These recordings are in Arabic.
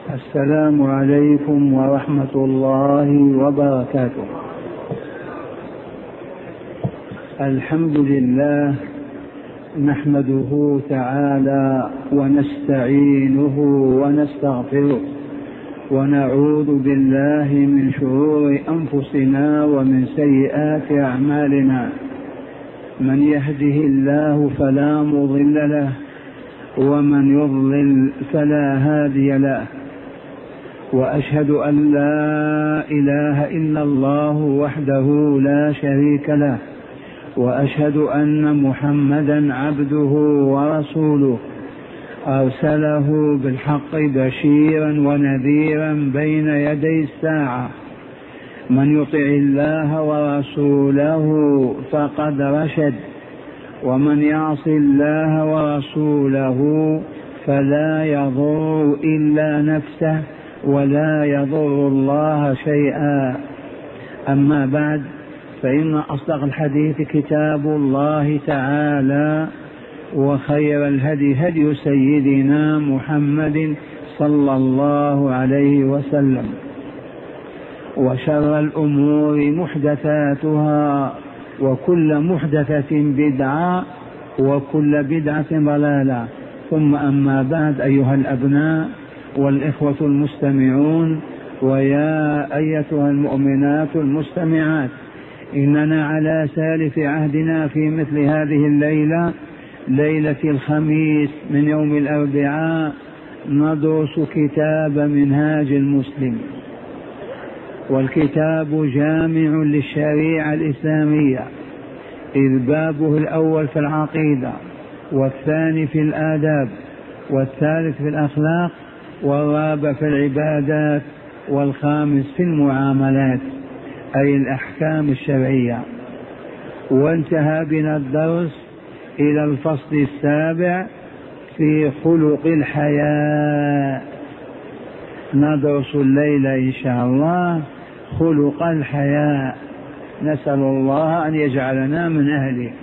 السلام عليكم ورحمة الله وبركاته. الحمد لله نحمده تعالى ونستعينه ونستغفره ونعوذ بالله من شرور أنفسنا ومن سيئات أعمالنا. من يهده الله فلا مضل له ومن يضلل فلا هادي له، وأشهد أن لا إله إلا الله وحده لا شريك له، وأشهد أن محمدا عبده ورسوله أرسله بالحق بشيرا ونذيرا بين يدي الساعة. من يطع الله ورسوله فقد رشد، ومن يعص الله ورسوله فلا يضر إلا نفسه ولا يضر الله شيئا. أما بعد، فإن أصدق الحديث كتاب الله تعالى، وخير الهدي هدي سيدنا محمد صلى الله عليه وسلم، وشر الأمور محدثاتها، وكل محدثة بدعة، وكل بدعة ضلالة. ثم أما بعد، أيها الأبناء والإخوة المستمعون، ويا أيتها المؤمنات المستمعات، إننا على سالف عهدنا في مثل هذه الليلة، ليلة الخميس من يوم الأربعاء، ندرس كتاب منهاج المسلم. والكتاب جامع للشريعة الإسلامية، إذ بابه الأول في العقيدة، والثاني في الآداب، والثالث في الأخلاق، والرابع في العبادات، والخامس في المعاملات، أي الأحكام الشرعية. وانتهى بنا الدرس إلى الفصل السابع في خلق الحياء. ندرس الليلة إن شاء الله خلق الحياء، نسأل الله أن يجعلنا من أهله.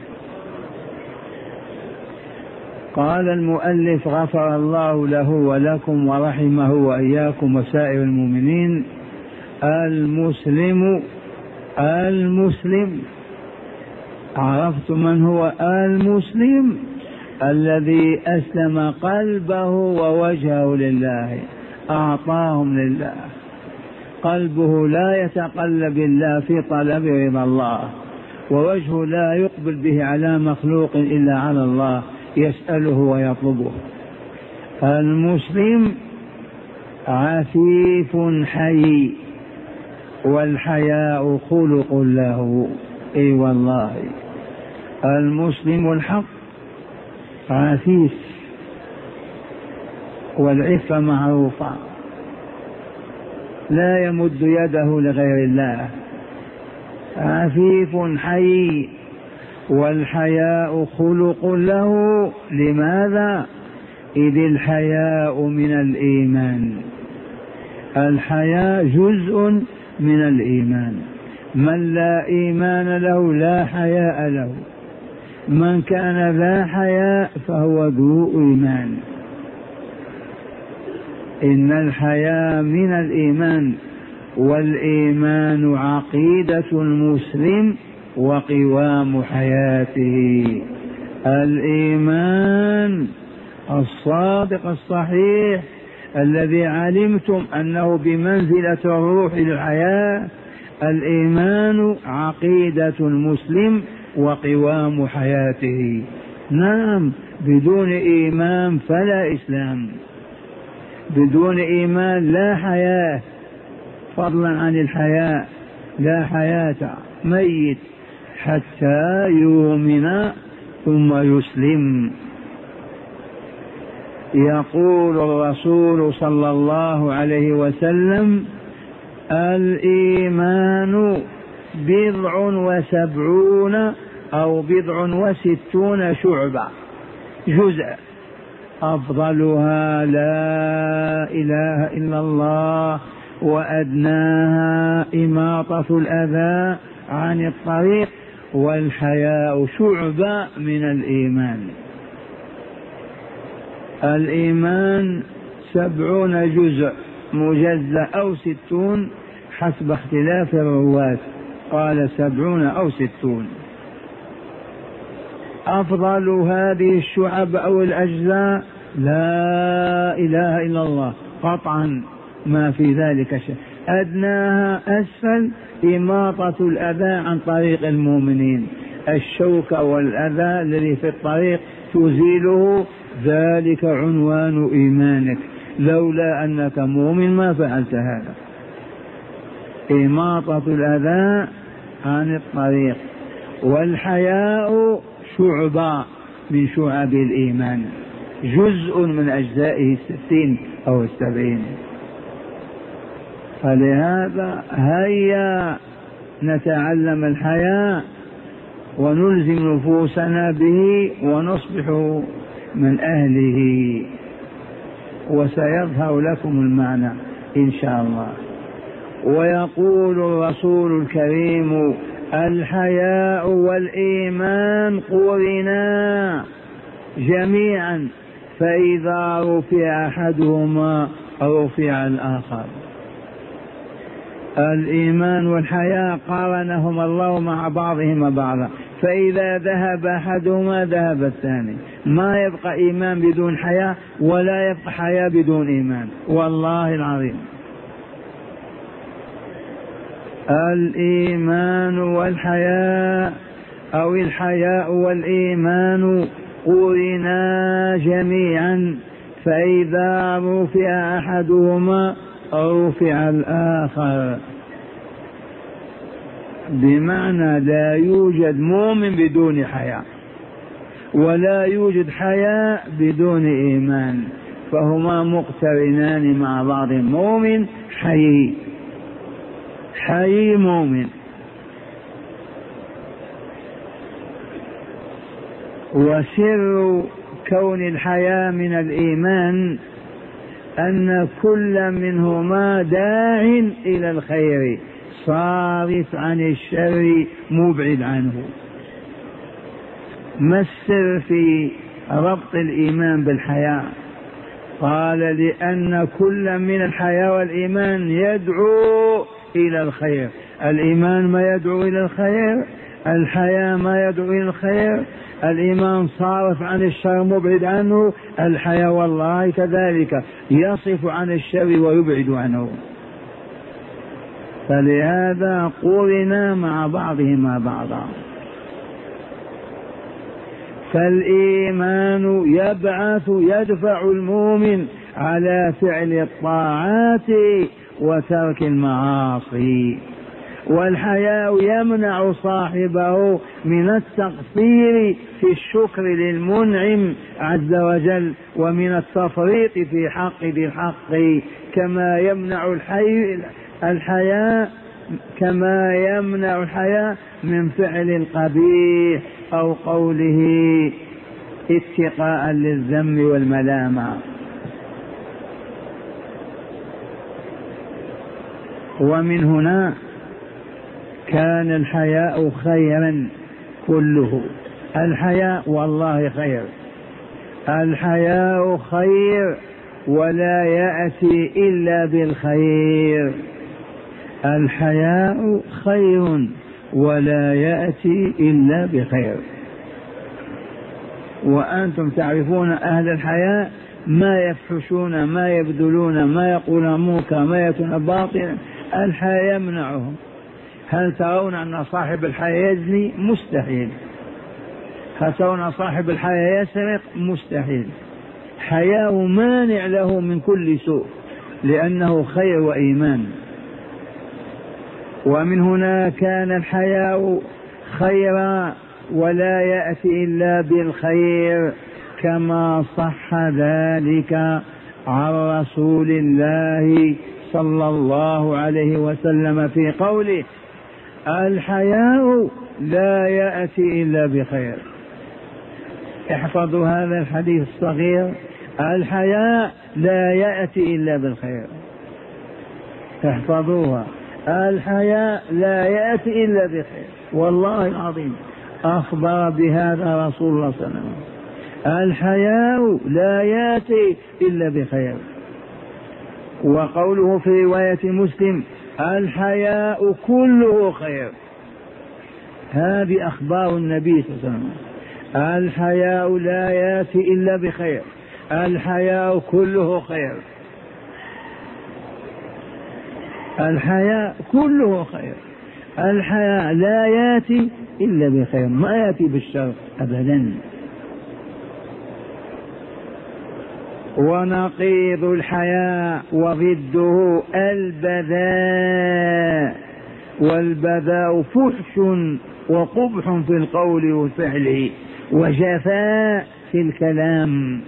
قال المؤلف غفر الله له ولكم ورحمه وإياكم وسائر المؤمنين: المسلم عرفت من هو المسلم؟ الذي أسلم قلبه ووجهه لله، أعطاهم لله، قلبه لا يتقلب إلا في طلب رضا الله، ووجهه لا يقبل به على مخلوق إلا على الله، يسأله ويطلبه. المسلم عفيف حي، والحياء خلق له. اي والله، المسلم الحق عفيف، والعفة معروفة، لا يمد يده لغير الله. عفيف حي، والحياء خلق له. لماذا؟ إذ الحياء من الإيمان، الحياء جزء من الإيمان. من لا إيمان له لا حياء له، من كان لا حياء فهو ذو إيمان. إن الحياء من الإيمان، والإيمان عقيدة المسلم وقوام حياته. الإيمان الصادق الصحيح الذي علمتم أنه بمنزلة الروح للحياة، الإيمان عقيدة المسلم وقوام حياته. نعم، بدون إيمان فلا إسلام، بدون إيمان لا حياة، فضلا عن الحياة لا حياة، ميت حتى يؤمن ثم يسلم. يقول الرسول صلى الله عليه وسلم: الإيمان 70 أو 60 شعبة، جزء، أفضلها لا إله إلا الله، وأدناها إماطة الأذى عن الطريق، والحياء شعبة من الإيمان. الإيمان 70 جزء، مجزأ أو 60 حسب اختلاف الرواة، قال 70 أو 60. أفضل هذه الشعب أو الأجزاء لا إله إلا الله قطعا، ما في ذلك شيء. أدناها أسفل إماطة الأذى عن طريق المؤمنين، الشوك والأذى الذي في الطريق تزيله، ذلك عنوان إيمانك، لولا أنك مؤمن ما فعلت هذا. إماطة الأذى عن الطريق. والحياء شعبة من شعب الإيمان، جزء من أجزائه 60 أو 70. فلهذا هيا نتعلم الحياء ونلزم نفوسنا به ونصبح من أهله، وسيظهر لكم المعنى إن شاء الله. ويقول الرسول الكريم: الحياء والإيمان قرنا جميعا، فإذا رفع أحدهما رفع الآخر. الإيمان والحياء قارنهما الله مع بعضهما بعضا، فإذا ذهب أحدهما ذهب الثاني. ما يبقى إيمان بدون حياء، ولا يبقى حياء بدون إيمان، والله العظيم. الإيمان والحياء أو الحياء والإيمان قرنا جميعا، فإذا رفع أحدهما رفع الآخر. بمعنى لا يوجد مؤمن بدون حياء، ولا يوجد حياء بدون إيمان، فهما مقترنان مع بعض. مؤمن حي، حي مؤمن. وسر كون الحياء من الإيمان أن كل منهما داع إلى الخير، صارف عن الشر، مبعد عنه. ما السر في ربط الإيمان بالحياء؟ قال: لأن كل من الحياء والإيمان يدعو إلى الخير. الإيمان ما يدعو إلى الخير، الحياء ما يدعو إلى الخير. الإيمان صارف عن الشر، مبعد عنه. الحياء والله كذلك، يصف عن الشر ويبعد عنه. فلهذا قرنا مع بعضهما بعضا. فالإيمان يدفع المؤمن على فعل الطاعات وترك المعاصي، والحياء يمنع صاحبه من التقصير في الشكر للمنعم عز وجل، ومن التفريط في حق ذي الحق، كما يمنع الحياء من فعل القبيح أو قوله اتقاء للذم والملامة. ومن هنا كان الحياء خيرا كله. الحياء والله خير، الحياء خير ولا يأتي إلا بالخير. الحياء خير ولا يأتي إلا بخير. وأنتم تعرفون أهل الحياء ما يفحشون، ما يبذلون، ما يقولون منكرا، ما يأتون باطلا. الحياء يمنعهم. هل ترون أن صاحب الحياء يزني؟ مستحيل. هل ترون صاحب الحياء يسرق؟ مستحيل. حياء مانع له من كل سوء، لأنه خير وإيمان. ومن هنا كان الحياء خيرا ولا يأتي إلا بالخير، كما صح ذلك عن رسول الله صلى الله عليه وسلم في قوله: الحياء لا يأتي إلا بخير. احفظوا هذا الحديث الصغير: الحياء لا يأتي إلا بالخير. احفظوها: الحياء لا يأتي إلا بخير. والله العظيم أخبر بهذا رسول الله صلى الله عليه وسلم. الحياء لا يأتي إلا بخير. وقوله في رواية مسلم الحياء كله خير. هذه أخبار النبي صلى الله عليه وسلم. الحياء لا يأتي إلا بخير، الحياء كله خير، الحياء كله خير، الحياء لا يأتي إلا بخير، ما يأتي بالشر أبدا. ونقيض الحياء وضده البذاء، والبذاء فحش وقبح في القول والفعل وجفاء في الكلام.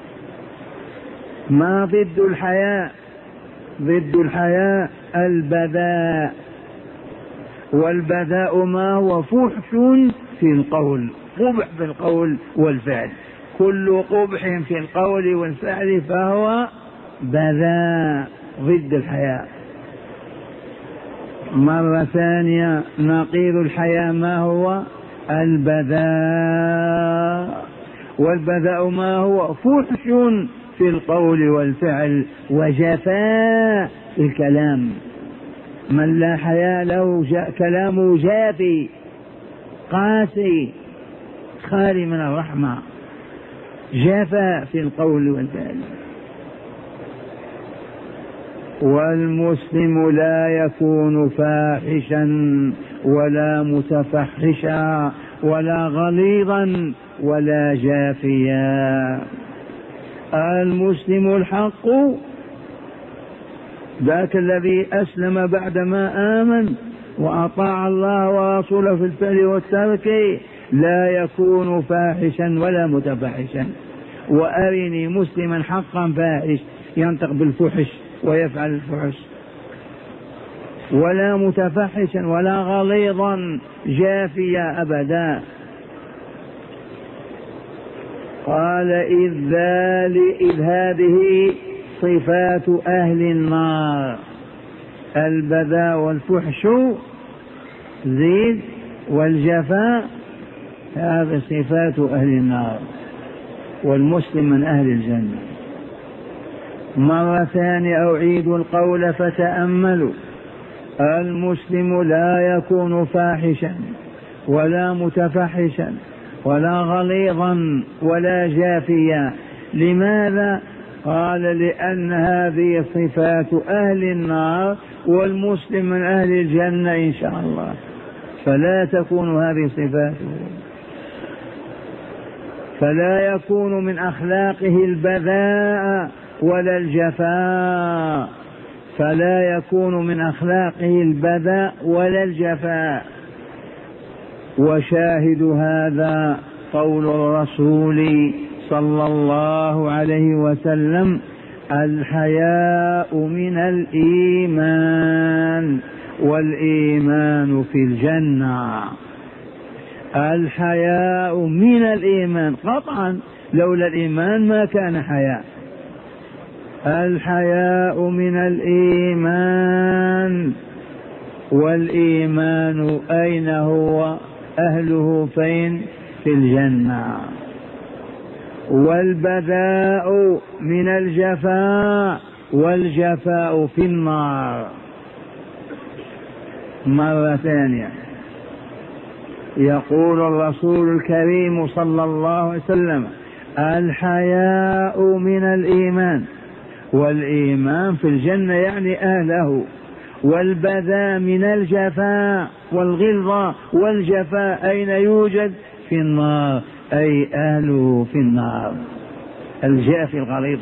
ما ضد الحياء؟ ضد الحياء البذاء، والبذاء ما هو فحش في القول، قبح في القول والفعل. كل قبح في القول والفعل فهو بذاء ضد الحياء. مرة ثانية نقيض الحياء ما هو؟ البذاء، والبذاء ما هو؟ فحش في القول والفعل وجفاء في الكلام. من لا حياء له كلامه جافي قاسي خالي من الرحمة، جفاء في القول والفعل. والمسلم لا يكون فاحشا ولا متفحشا ولا غليظا ولا جافيا. المسلم الحق ذاك الذي أسلم بعدما آمن وأطاع الله ورسوله في الفعل والترك لا يكون فاحشا ولا متفحشا. وأرني مسلما حقا فاحش ينطق بالفحش ويفعل الفحش، ولا متفحشا ولا غليظا جافيا أبدا. قال إذ هذه صفات أهل النار، البذاء والفحش زيد والجفاء، هذه صفات أهل النار، والمسلم من أهل الجنة. مرة ثانية أعيد القول فتأملوا. المسلم لا يكون فاحشا ولا متفحشا ولا غليظا ولا جافيا. لماذا؟ قال لأن هذه صفات أهل النار، والمسلم من أهل الجنة إن شاء الله، فلا تكون هذه صفاته، فلا يكون من أخلاقه البذاء ولا الجفاء، فلا يكون من أخلاقه البذاء ولا الجفاء. وشاهد هذا قول الرسول صلى الله عليه وسلم الحياء من الإيمان والإيمان في الجنة. الحياء من الإيمان قطعا، لولا الإيمان ما كان حياء. الحياء من الإيمان، والإيمان أين هو؟ أهله فين؟ في الجنة. والبذاء من الجفاء، والجفاء في النار. مرة ثانية يقول الرسول الكريم صلى الله عليه وسلم الحياء من الإيمان، والإيمان في الجنة يعني أهله. والبذاء من الجفاء، والغلظة والجفاء أين يوجد؟ في النار، أي أهله في النار، الجافي الغليظ.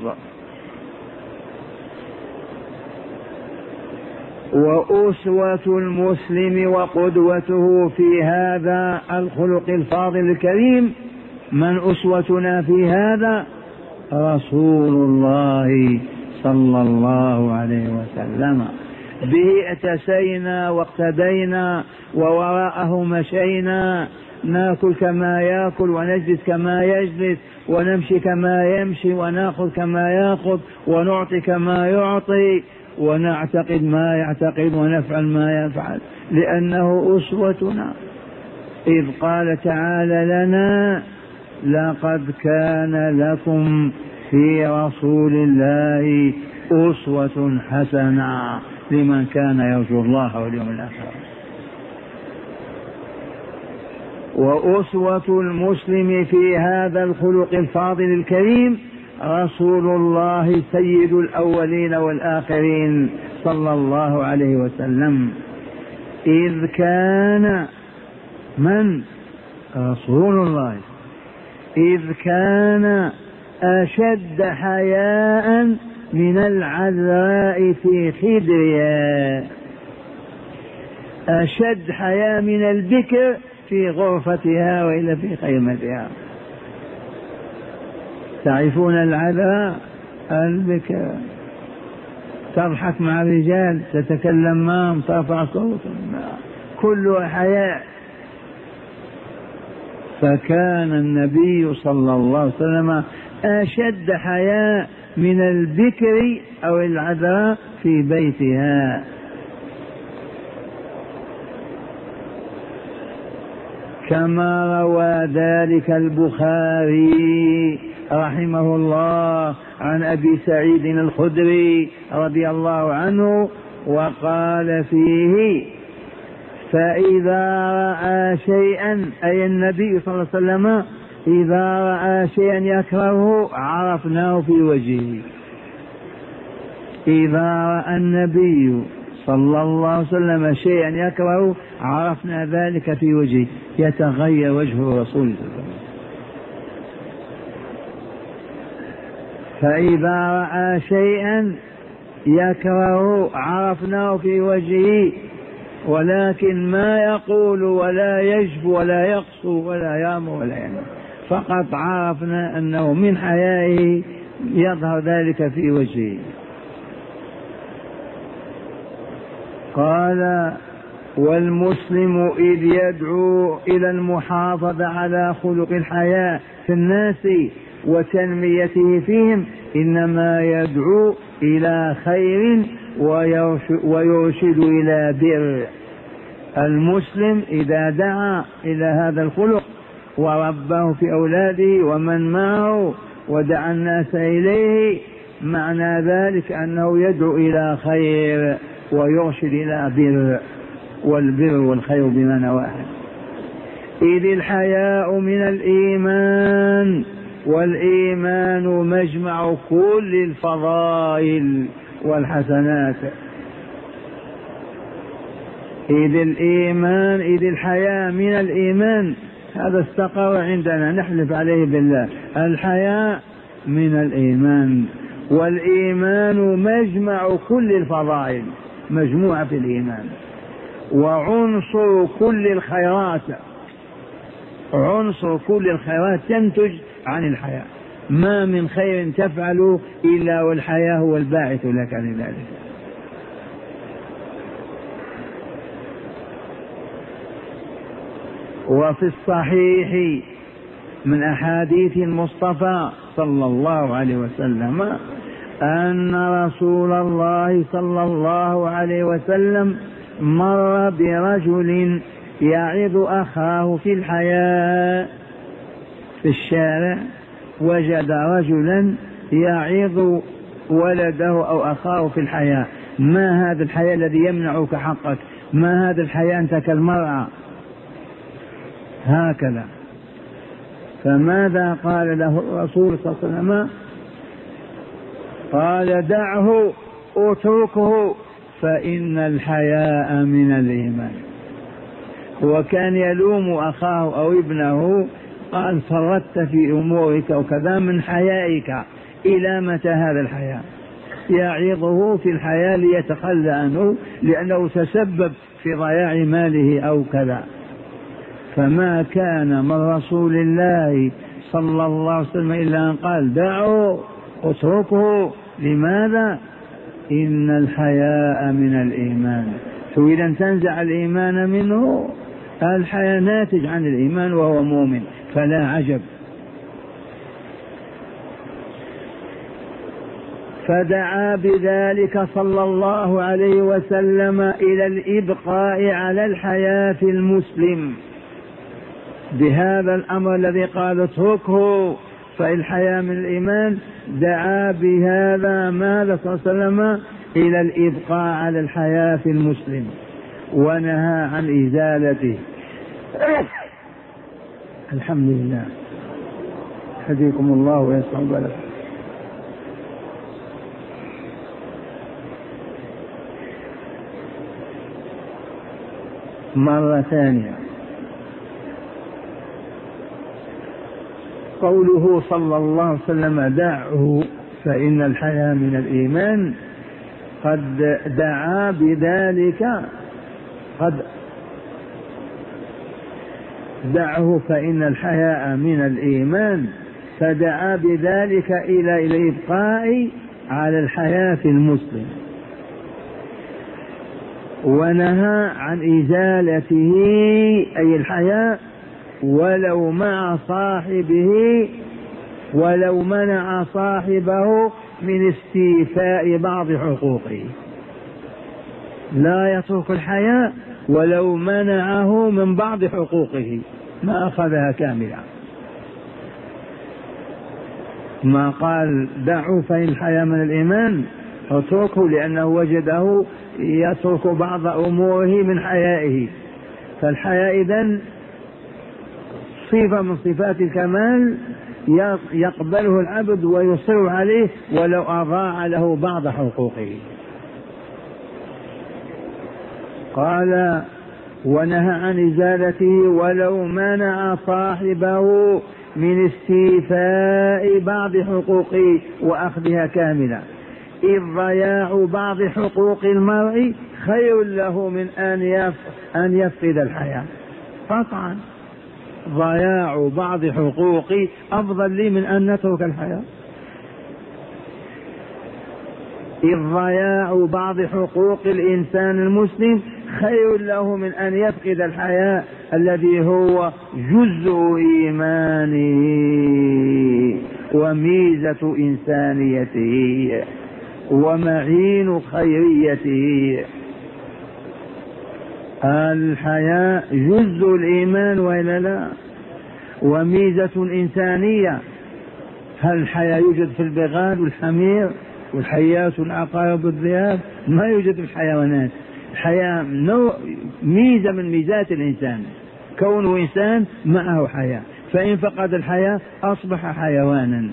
وأسوة المسلم وقدوته في هذا الخلق الفاضل الكريم، من أسوتنا في هذا؟ رسول الله صلى الله عليه وسلم. به اتسينا واقتدينا ووراءه مشينا، ناكل كما ياكل ونجلس كما يجلس ونمشي كما يمشي وناخذ كما ياخذ ونعطي كما يعطي ونعتقد ما يعتقد ونفعل ما يفعل، لأنه أسوتنا. إذ قال تعالى لنا لقد كان لكم في رسول الله أسوة حسنة لمن كان يرجو الله واليوم الآخر. وأسوة المسلم في هذا الخلق الفاضل الكريم رسول الله سيد الأولين والآخرين صلى الله عليه وسلم، إذ كان من رسول الله إذ كان أشد حياء من العذراء في خدرها، أشد حياء من البكر في غرفتها وإلا في خيمتها. تعرفون العذراء البكر تضحك مع الرجال، تتكلم معهم، ترفع صوتا، كلها حياء. فكان النبي صلى الله عليه وسلم أشد حياء من البكر أو العذراء في بيتها. كما روى ذلك البخاري رحمه الله عن أبي سعيد الخدري رضي الله عنه، وقال فيه: فإذا رأى شيئا، أي النبي صلى الله عليه وسلم إذا رأى شيئا يكرهه عرفناه في وجهه. إذا رأى النبي صلى الله عليه وسلم شيئا يكرهه عرفنا ذلك في وجهه، يتغير وجه الرسول صلى الله عليه وسلم. فإذا رأى شيئا يكرهه عرفناه في وجهه، ولكن ما يقول ولا يجب ولا يقسو ولا يامر ولا ينهى، فقط عرفنا أنه من حيائه يظهر ذلك في وجهه. قال: والمسلم إذ يدعو إلى المحافظة على خلق الحياء في الناس وتنميته فيهم إنما يدعو إلى خير ويرشد إلى بر. المسلم إذا دعا إلى هذا الخلق ورباه في أولاده ومن معه ودعا الناس إليه، معنى ذلك أنه يدعو إلى خير ويرشد إلى بر، والبر والخير بمعنى واحد. إذ الحياء من الإيمان، والإيمان مجمع كل الفضائل والحسنات. إذ الحياء من الإيمان، هذا استقر عندنا نحلف عليه بالله، الحياء من الإيمان، والإيمان مجمع كل الفضائل، مجموعة في الإيمان، وعنصر كل الخيرات، عنصر كل الخيرات تنتج عن الحياء. ما من خير تفعل إلا والحياء هو الباعث لك لذلك. وفي الصحيح من أحاديث المصطفى صلى الله عليه وسلم أن رسول الله صلى الله عليه وسلم مر برجل يعظ أخاه في الحياء في الشارع، وجد رجلا يعظ ولده أو أخاه في الحياء. ما هذا الحياء الذي يمنعك حقك؟ ما هذا الحياء؟ أنت كالمرأة هكذا. فماذا قال له الرسول صلى الله عليه وسلم؟ قال: دعه، اتركه، فإن الحياء من الإيمان. وكان يلوم أخاه أو ابنه، قال: فرطت في أمورك وكذا من حيائك، إلى متى هذا الحياء؟ يعظه في الحياة ليتخلى عنه لأنه تسبب في ضياع ماله أو كذا. فما كان من رسول الله صلى الله عليه وسلم إلا أن قال: دعوا، اتركه. لماذا؟ إن الحياء من الإيمان. فإذا تنزع الإيمان منه، الحياء ناتج عن الإيمان وهو مؤمن، فلا عجب. فدعا بذلك صلى الله عليه وسلم إلى الإبقاء على الحياة المسلم بهذا الأمر الذي قال: اتركه فالحياة من الإيمان دعا بهذا ماذا صلى الله عليه وسلم إلى الإبقاء على الحياة في المسلم ونهى عن إزالته. الحمد لله، يهديكم الله ويصلح بالكم. مرة ثانية، قوله صلى الله عليه وسلم دعه فإن الحياة من الإيمان، قد دعا بذلك، قد دعه فإن الحياء من الإيمان، فدعا بذلك إلى الإبقاء على الحياة في المسلم ونهى عن إزالته أي الحياء ولو مع صاحبه، ولو منع صاحبه من استيفاء بعض حقوقه. لا يترك الحياء ولو منعه من بعض حقوقه، ما أخذها كاملة. ما قال دعوا فإن الحياء من الإيمان، اتركه لأنه وجده يترك بعض أموره من حيائه. فالحياء إذن صفة من صفات الكمال يقبله العبد ويصر عليه ولو أضاع له بعض حقوقه. قال ونهى عن إزالته ولو منع صاحبه من استيفاء بعض حقوقه وأخذها كاملة، إذ ضياع بعض حقوق المرء خير له من أن يفقد الحياة. قطعا ضياع بعض حقوقي أفضل لي من أن نترك الحياة. إذ ضياع بعض حقوق الإنسان المسلم خير له من أن يفقد الحياة الذي هو جزء إيمانه وميزة إنسانيته ومعين خيريته. الحياة جزء الإيمان وإلا لا؟ وميزة إنسانية. هل الحياة يوجد في البغال والحمير والحيات والعقارب والذئاب؟ ما يوجد في الحيوانات. الحياة ميزة من ميزات الإنسان، كونه إنسان معه حياة، فإن فقد الحياة أصبح حيوانا.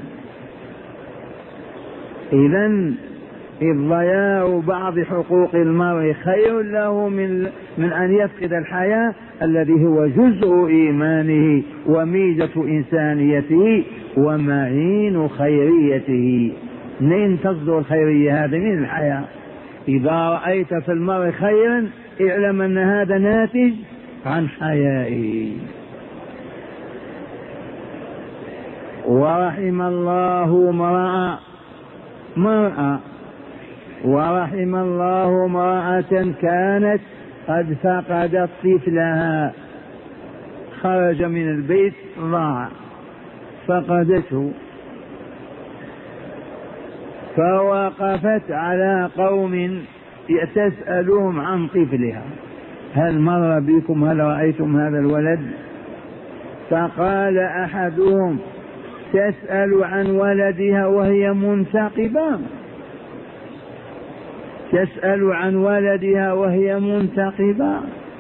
إذن إذ ضياع بعض حقوق المرء خير له من أن يفقد الحياة الذي هو جزء إيمانه وميزة إنسانيته ومعين خيريته. منين تصدر الخيرية هذه؟ من الحياة. إذا رأيت في المرء خيرا اعلم أن هذا ناتج عن حيائه. ورحم الله مرأة ورحم الله امرأة كانت قد فقدت طفلها، خرج من البيت ضاع، فقدته، فوقفت على قوم تسألهم عن طفلها، هل مر بكم، هل رأيتم هذا الولد؟ فقال أحدهم تسأل عن ولدها وهي منتقبة، تسأل عن ولدها وهي منتقبة،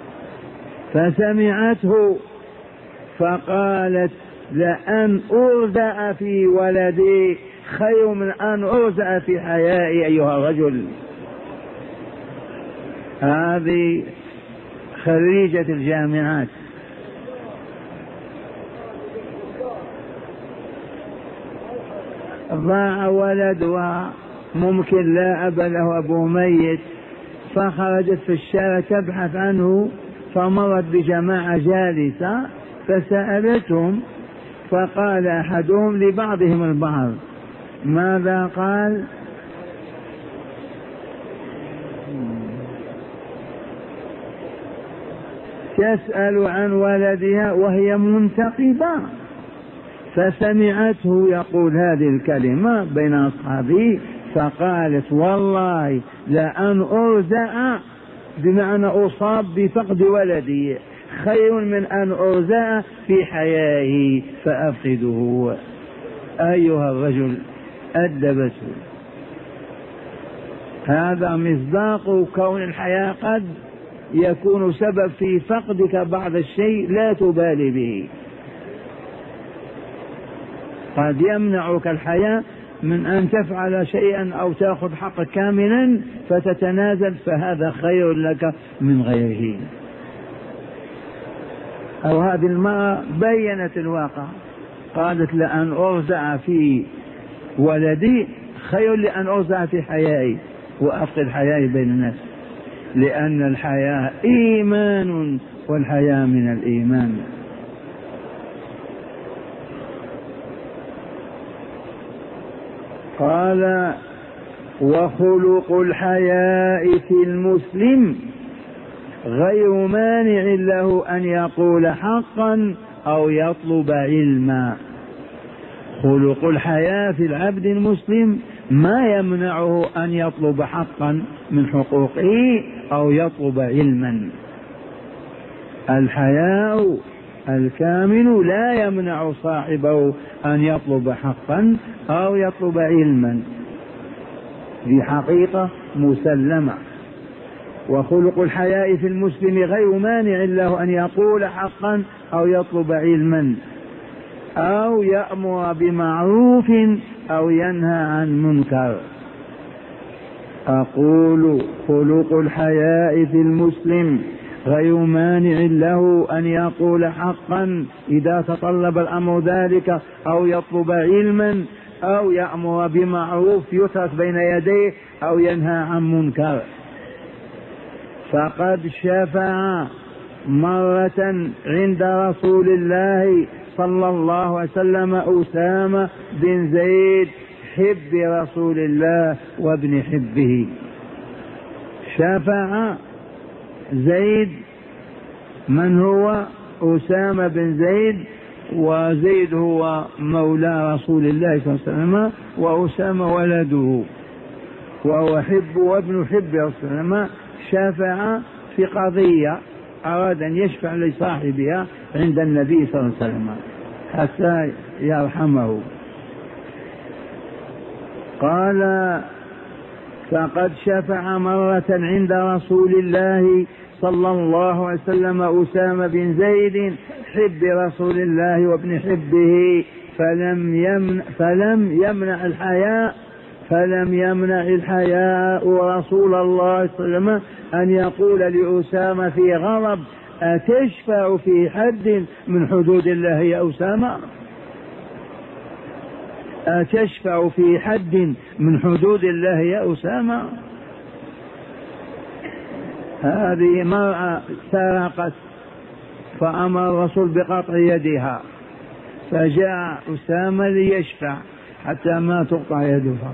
فسمعته فقالت لأن أرزأ في ولدي خير من أن أرزأ في حيائي أيها الرجل. هذه خريجة الجامعات. ضاع ولدها ممكن لا أب له، أبوه ميت، فخرجت في الشارع تبحث عنه، فمرت بجماعة جالسة فسألتهم، فقال أحدهم لبعضهم البعض، ماذا قال؟ تسأل عن ولدها وهي منتقبة، فسمعته يقول هذه الكلمة بين أصحابه، فقالت والله لأن أرزأ بمعنى أصاب بفقد ولدي خير من أن أرزأ في حيائه فأفقده. أيها الرجل أدبته. هذا مصداق كون الحياء قد يكون سبب في فقدك بعض الشيء لا تبالي به. قد يمنعك الحياء من أن تفعل شيئا أو تأخذ حقك كاملا فتتنازل، فهذا خير لك من غيره. أو هذه المرأة بينت الواقع، قالت لأن أرزع في ولدي خير لأن أرزع في حيائي وأفقد حيائي بين الناس، لأن الحياة إيمان والحياة من الإيمان. قال وخلق الحياء في المسلم غير مانع له أن يقول حقا أو يطلب علما. خلق الحياء في العبد المسلم ما يمنعه أن يطلب حقا من حقوقه أو يطلب علما. الحياء الكامل لا يمنع صاحبه أن يطلب حقا أو يطلب علما، دي حقيقة مسلمة. وخلق الحياء في المسلم غير مانع له أن يقول حقا أو يطلب علما أو يأمر بمعروف أو ينهى عن منكر. أقول خلق الحياء في المسلم غير مانع له أن يقول حقا إذا تطلب الأمر ذلك أو يطلب علما أو يأمر بمعروف يترك بين يديه أو ينهى عن منكر. فقد شفع مرة عند رسول الله صلى الله عليه وسلم أسامة بن زيد حب رسول الله وابن حبه. شفع زيد، من هو؟ أسامة بن زيد، وزيد هو مولى رسول الله صلى الله عليه وسلم، وأسامة ولده، وهو حب وابن حب رسول الله. شفع في قضية أراد أن يشفع لصاحبها عند النبي صلى الله عليه وسلم حتى يرحمه. قال فقد شفع مرة عند رسول الله صلى الله عليه وسلم أسامة بن زيد حب رسول الله وابن حبه فلم يمنع الحياء رسول الله صلى الله عليه وسلم أن يقول لأسامة في غضب أتشفع في حد من حدود الله يا أسامة؟ أتشفع في حد من حدود الله يا أسامة؟ هذه مرأة سرقت فأمر الرسول بقطع يدها، فجاء أسامة ليشفع حتى ما تقطع يدها.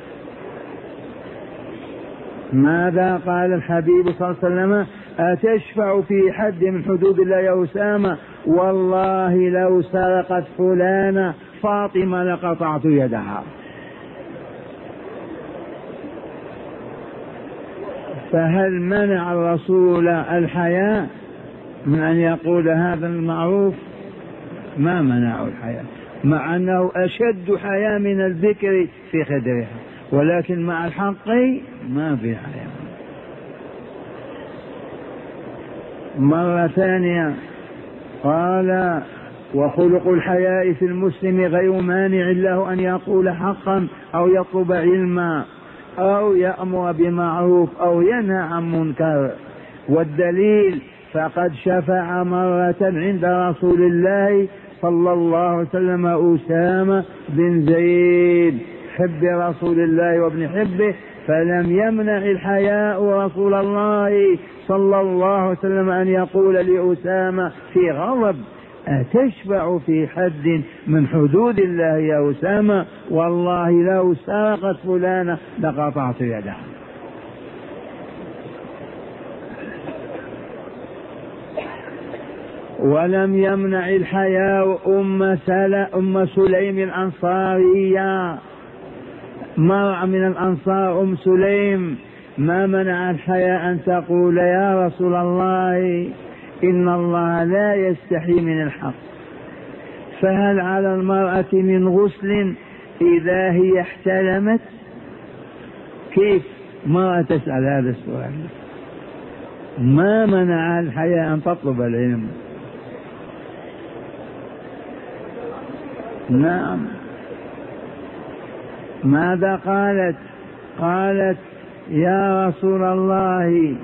ماذا قال الحبيب صلى الله عليه وسلم؟ أتشفع في حد من حدود الله يا أسامة؟ والله لو سرقت فلانة فاطمة لقطعت يدها. فهل منع الرسول الحياء من أن يقول هذا المعروف؟ ما منعوا الحياء، مع أنه أشد حياء من الذكر في خدرها، ولكن مع الحق ما في حياء. مرة ثانية قال وخلق الحياء في المسلم غير مانع له أن يقول حقا أو يطلب علما أو يأمر بمعروف أو ينهى عن منكر. والدليل فقد شفع مرة عند رسول الله صلى الله عليه وسلم أسامة بن زيد حب رسول الله وابن حبه فلم يمنع الحياء رسول الله صلى الله عليه وسلم أن يقول لأسامة في غضب أتشفع في حد من حدود الله يا أسامة؟ والله لو سرقت فلانة لقطعت يدها. ولم يمنع الحياء أم سليم الأنصارية، مرأة من الأنصار أم سليم ما منع الحياء أن تقول يا رسول الله إن الله لا يستحي من الحق، فهل على المرأة من غسل إذا هي احتلمت؟ كيف مرأة تسأل هذا السؤال؟ ما منع الحياة أن تطلب العلم. نعم. ماذا قالت؟ قالت يا رسول الله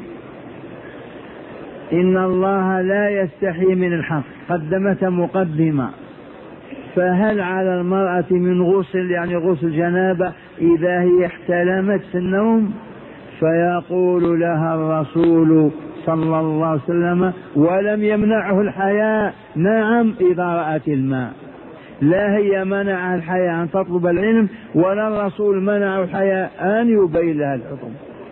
إن الله لا يستحي من الحق، قدمت مقدمة. فهل على المرأة من غسل، يعني غسل جنابة، إذا هي احتلمت في النوم؟ فيقول لها الرسول صلى الله عليه وسلم ولم يمنعه الحياء نعم إذا رأت الماء. لا هي منعها الحياء أن تطلب العلم، ولا الرسول منعه الحياء أن يبين لها الحكم.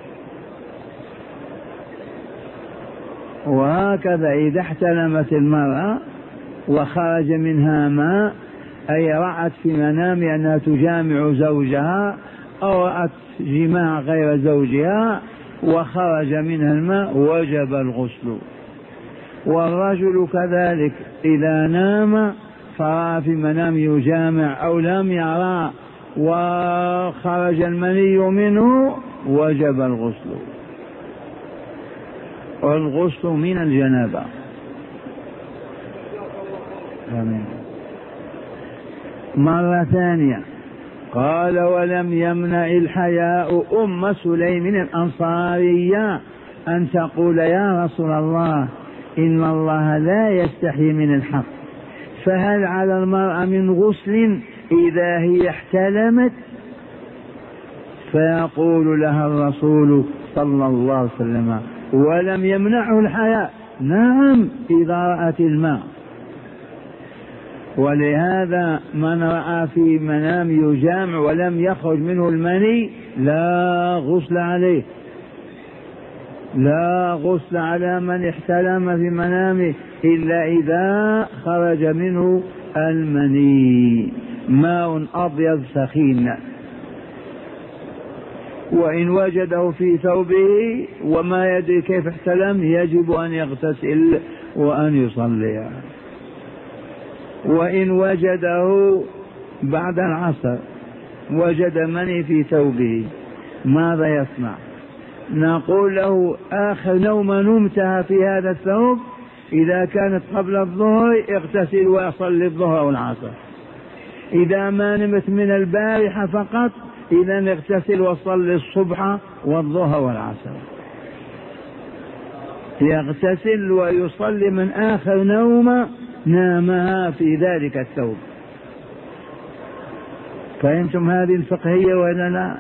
وهكذا إذا احتلمت المرأة وخرج منها ماء، أي رأت في منام أنها تجامع زوجها أو رأت جماع غير زوجها وخرج منها الماء، وجب الغسل. والرجل كذلك إذا نام فرأى في منام يجامع أو لم يرى وخرج المني منه، وجب الغسل. والغسل من الجنابة. آمين. مرة ثانية قال ولم يمنع الحياء أم سليم الأنصارية أن تقول يا رسول الله إن الله لا يستحي من الحق، فهل على المرأة من غسل إذا هي احتلمت؟ فيقول لها الرسول صلى الله عليه وسلم ولم يمنعه الحياء نعم إذا رأت الماء. ولهذا من رأى في منام يجامع ولم يخرج منه المني لا غسل عليه، لا غسل على من احتلم في منامه إلا إذا خرج منه المني ماء أبيض سخين. وإن وجده في ثوبه وما يدري كيف احتلم يجب أن يغتسل وأن يصلي. وإن وجده بعد العصر وجد مني في ثوبه ماذا يصنع؟ نقول له آخر نوم نمتها في هذا الثوب إذا كانت قبل الظهر اغتسل ويصلي الظهر والعصر. إذا ما نمت من البارحة فقط إذا اغتسل وصلي الصبح والظهر والعصر. يغتسل ويصلي من آخر نوم نامها في ذلك الثوب. فهمتم هذه الفقهية ولا لا؟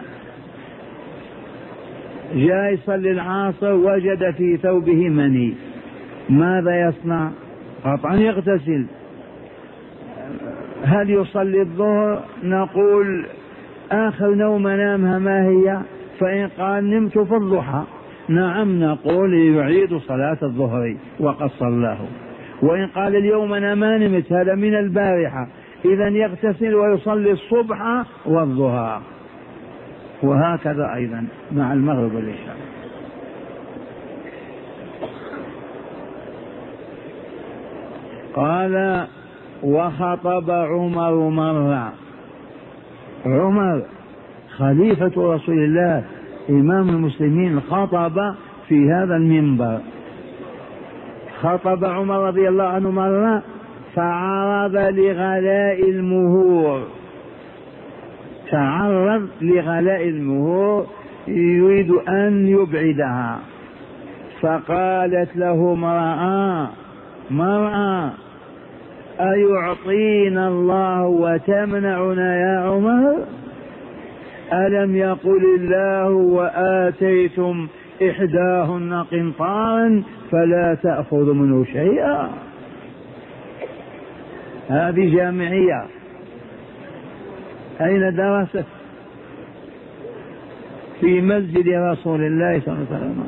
جاء يصلي العصر وجد في ثوبه مني ماذا يصنع؟ قطعا يغتسل. هل يصلي الظهر؟ نقول آخر نوم نامها ما هي؟ فإن قال نمت في الضحى نعم نقول يعيد صلاة الظهر وقد صلاه. وإن قال اليوم أنا ما نمت هذا من البارحة إذا يغتسل ويصلي الصبح والظهر. وهكذا أيضا مع المغرب والعشاء. قال وخطب عمر مرة. عمر خليفة رسول الله إمام المسلمين خطب في هذا المنبر. خطب عمر رضي الله عنه مرة فعرض لغلاء المهور، تعرض لغلاء المهور يريد أن يبعدها. فقالت له مرأة أيعطينا الله وتمنعنا يا عمر؟ ألم يقل الله وآتيتم إحداهن قنطارا فلا تأخذ منه شيئا؟ هذه جامعية أين درست؟ في مسجد رسول الله صلى الله عليه وسلم.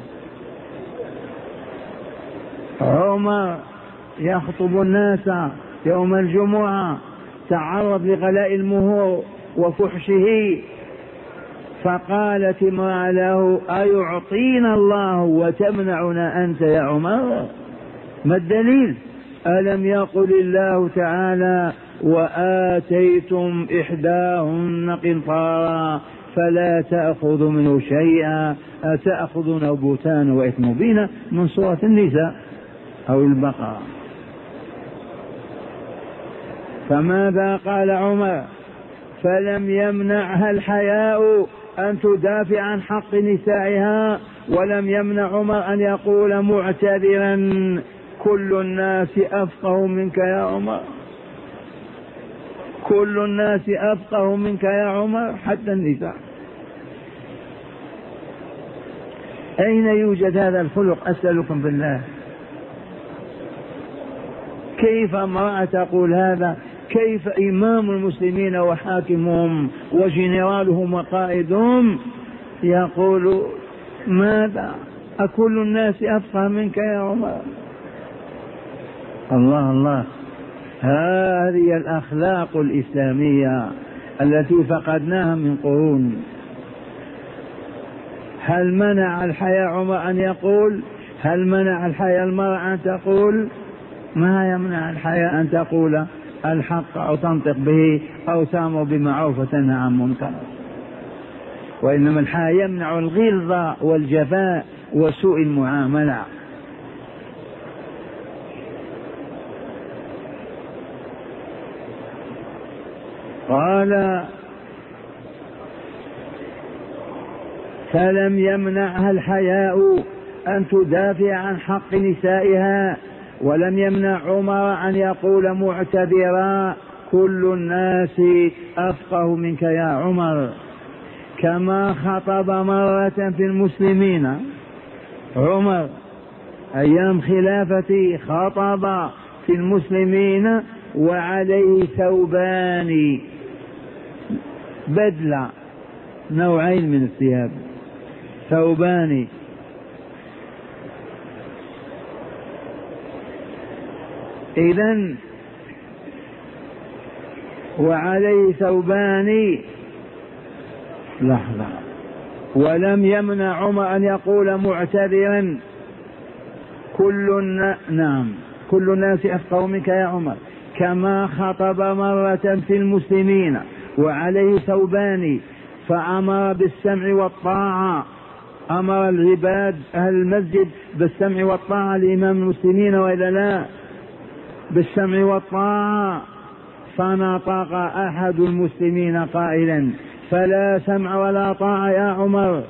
عمر يخطب الناس يوم الجمعة تعرض لغلاء المهور وفحشه، فقالت امرأة له أيعطينا الله وتمنعنا أنت يا عمر؟ ما الدليل؟ ألم يقل الله تعالى وآتيتم إحداهن قنطارا فلا تأخذوا منه شيئا أتأخذون بهتانا وإثما مبينا من سورة النساء أو البقرة. فماذا قال عمر؟ فلم يمنعها الحياء أن تدافع عن حق نسائها، ولم يمنع عمر أن يقول معتذرا كل الناس أفقه منك يا عمر، كل الناس أفقه منك يا عمر حتى النساء. أين يوجد هذا الخلق أسألكم بالله؟ كيف امرأة تقول هذا؟ كيف إمام المسلمين وحاكمهم وجنرالهم وقائدهم يقول ماذا؟ أكل الناس أفقه منك يا عمر؟ الله الله، هذه الأخلاق الإسلامية التي فقدناها من قرون. هل منع الحياء عمر أن يقول؟ هل منع الحياء المرأة أن تقول؟ ما يمنع الحياء أن تقول الحق أو تنطق به أو تأمر بمعروف وتنهى عن منكر، وإنما الحياء يمنع الغلظة والجفاء وسوء المعاملة. قال فلم يمنعها الحياء أن تدافع عن حق نسائها، ولم يمنع عمر أن يقول معتذرا كل الناس أفقه منك يا عمر. كما خطب مرة في المسلمين عمر أيام خلافته، خطب في المسلمين وعليه ثوبان، بدلة نوعين من الثياب، ثوبان. إذن وعليه ثوبان. لحظة. ولم يمنع عمر أن يقول معتذرا كل الناس أفقه منك يا عمر. كما خطب مرة في المسلمين وعليه ثوبان فأمر بالسمع والطاعة، أمر العباد أهل المسجد بالسمع والطاعة لإمام المسلمين وإلا لا؟ بالسمع والطاعة. فنطق أحد المسلمين قائلا فلا سمع ولا طاعة يا عمر،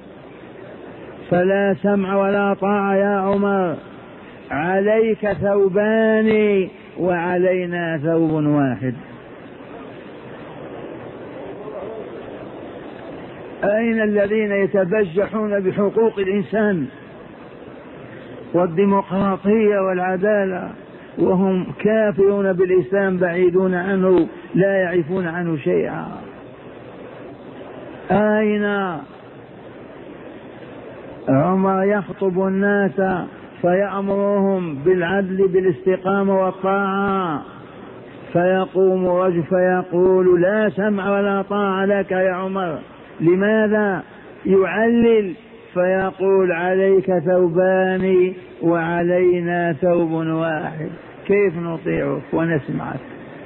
فلا سمع ولا طاعة يا عمر، عليك ثوبان وعلينا ثوب واحد. أين الذين يتبجحون بحقوق الإنسان والديمقراطية والعدالة وهم كافرون بالإسلام بعيدون عنه لا يعرفون عنه شيئا؟ أين؟ عمر يخطب الناس فيأمرهم بالعدل بالاستقامة والطاعة، فيقوم رجل فيقول لا سمع ولا طاعة لك يا عمر. لماذا؟ يعلل فيقول عليك ثوبان وعلينا ثوب واحد، كيف نطيعك ونسمعك؟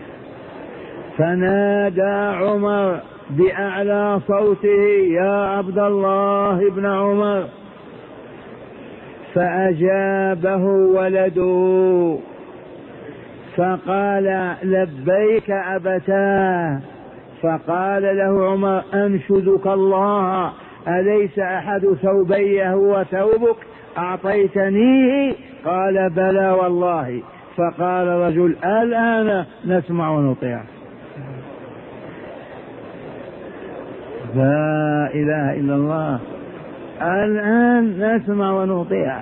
فنادى عمر بأعلى صوته يا عبد الله بن عمر، فأجابه ولده فقال لبيك أبتاه. فقال له عمر أنشدك الله أليس أحد ثوبي هو ثوبك أعطيتنيه؟ قال بلى والله. فقال رجل الآن نسمع ونطيع. لا إله إلا الله، الآن نسمع ونطيع.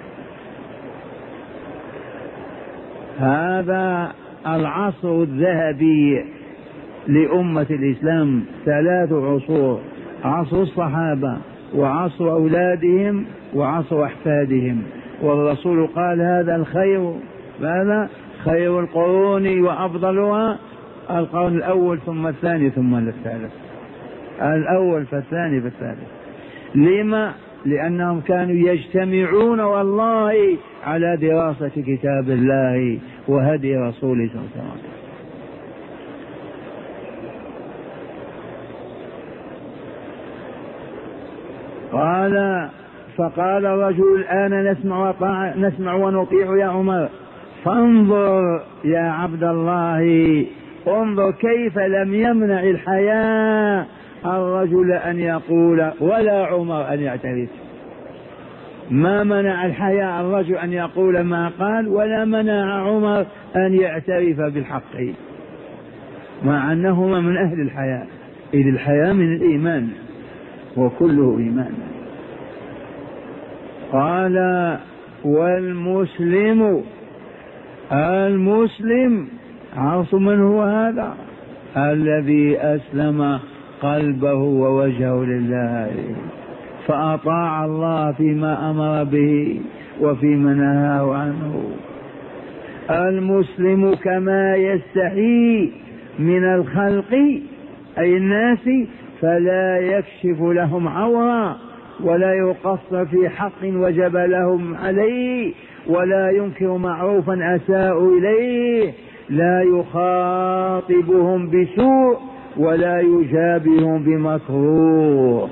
هذا العصر الذهبي لأمة الإسلام، 3 عصور: عصر الصحابة وعصر أولادهم وعصر أحفادهم. والرسول قال هذا الخير، هذا خير القرون وأفضلها القرن الأول ثم الثاني ثم الثالث، الأول فالثاني فالثالث. لما؟ لأنهم كانوا يجتمعون والله على دراسة كتاب الله وهدي رسوله صلى الله عليه وسلم. قال فقال الرجل الآن نسمع ونطيع يا عمر، فانظر يا عبد الله، انظر كيف لم يمنع الحياء الرجل أن يقول ولا عمر أن يعترف. ما منع الحياء الرجل أن يقول ما قال، ولا منع عمر أن يعترف بالحق، مع أنهما من أهل الحياء، إذ الحياء من الإيمان وكله إيمان. قال والمسلم، المسلم عرف من هو هذا؟ الذي أسلم قلبه ووجهه لله فأطاع الله فيما أمر به وفيما نهاه عنه. المسلم كما يستحي من الخلق أي الناس فلا يكشف لهم عورا ولا يقصر في حق وجب لهم عليه ولا ينكر معروفا أساءوا إليه، لا يخاطبهم بسوء ولا يجابههم بمكروه.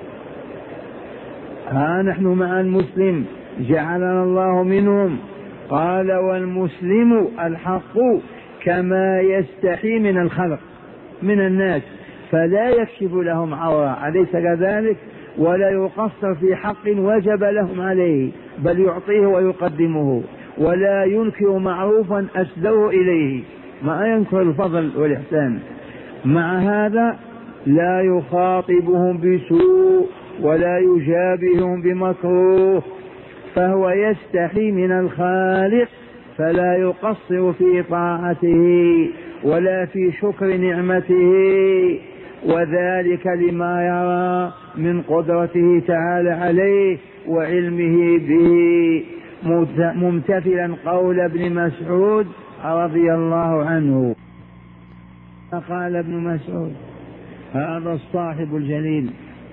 ها نحن مع المسلم جعلنا الله منهم. قال والمسلم الحق كما يستحي من الخلق من الناس فلا يكشف لهم عورا، أليس كذلك؟ ولا يقصر في حق وجب لهم عليه بل يعطيه ويقدمه، ولا ينكر معروفا أسدوه إليه، ما ينكر الفضل والإحسان. مع هذا لا يخاطبهم بسوء ولا يجابههم بمكروه، فهو يستحي من الخالق فلا يقصر في طاعته ولا في شكر نعمته، وذلك لما يرى من قدرته تعالى عليه وعلمه به، ممتثلا قول ابن مسعود رضي الله عنه. قال ابن مسعود هذا الصاحب الجليل،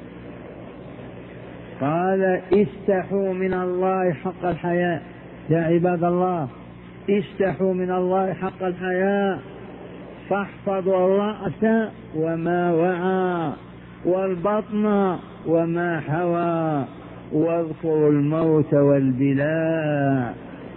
قال استحوا من الله حق الحياء يا عباد الله، استحوا من الله حق الحياء، فاحفظوا الرأس وما وعى والبطن وما حوى واذكروا الموت والبلاء.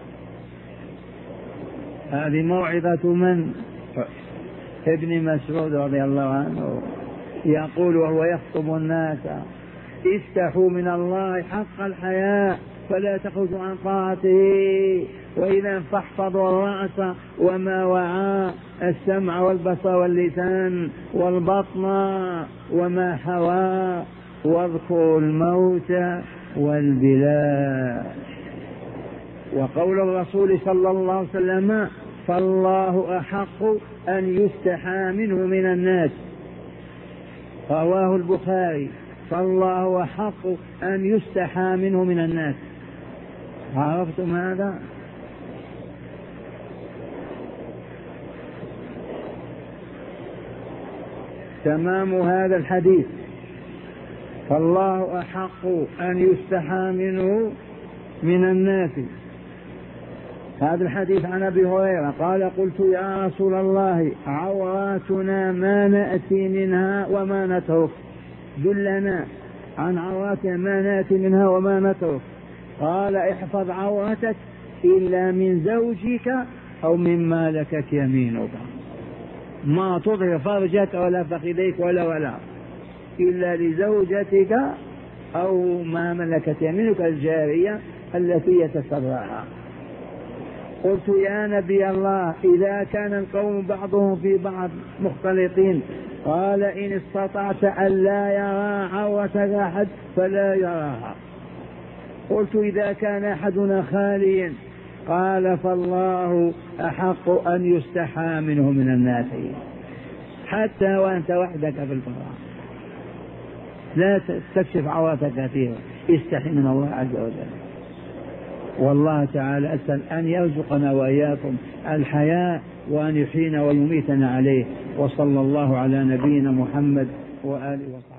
هذه موعظة من؟ ابن مسعود رضي الله عنه، يقول وهو يخطب الناس استحوا من الله حق الحياء فلا تخرجوا عن طاعته، وإذا فاحفظوا الرأس وما وعى السمع والبصر واللسان والبطن وما حوى واذكروا الموت والبلاء. وقول الرسول صلى الله عليه وسلم فالله أحق أن يستحى منه من الناس، رواه البخاري، فالله أحق أن يستحى منه من الناس. عرفتم هذا؟ تمام هذا الحديث فالله أحق أن يستحى منه من الناس. هذا الحديث عن أبي هريرة قال قلت يا رسول الله عوراتنا ما نأتي منها وما نترك، دلنا عن عوراتنا ما نأتي منها وما نترك. قال احفظ عورتك إلا من زوجك أو مما ملكت يمينك، ما تظهر فرجك ولا فخذيك ولا إلا لزوجتك أو ما ملكت يمينك الجارية التي يتسرعها. قلت يا نبي الله إذا كان القوم بعضهم في بعض مختلطين، قال إن استطعت أن لا يرى عورتك أحد فلا يراها. قلت إذا كان أحدنا خاليا، قال فالله أحق أن يستحى منه من الناس حتى وأنت وحدك في الفراغ، لا تكشف عورتك كثيرا، استحي من الله عز وجل. والله تعالى أسأل أن يرزقنا وإياكم الحياء وأن يحيينا ويميتنا عليه. وصلى الله على نبينا محمد وآله وصحبه.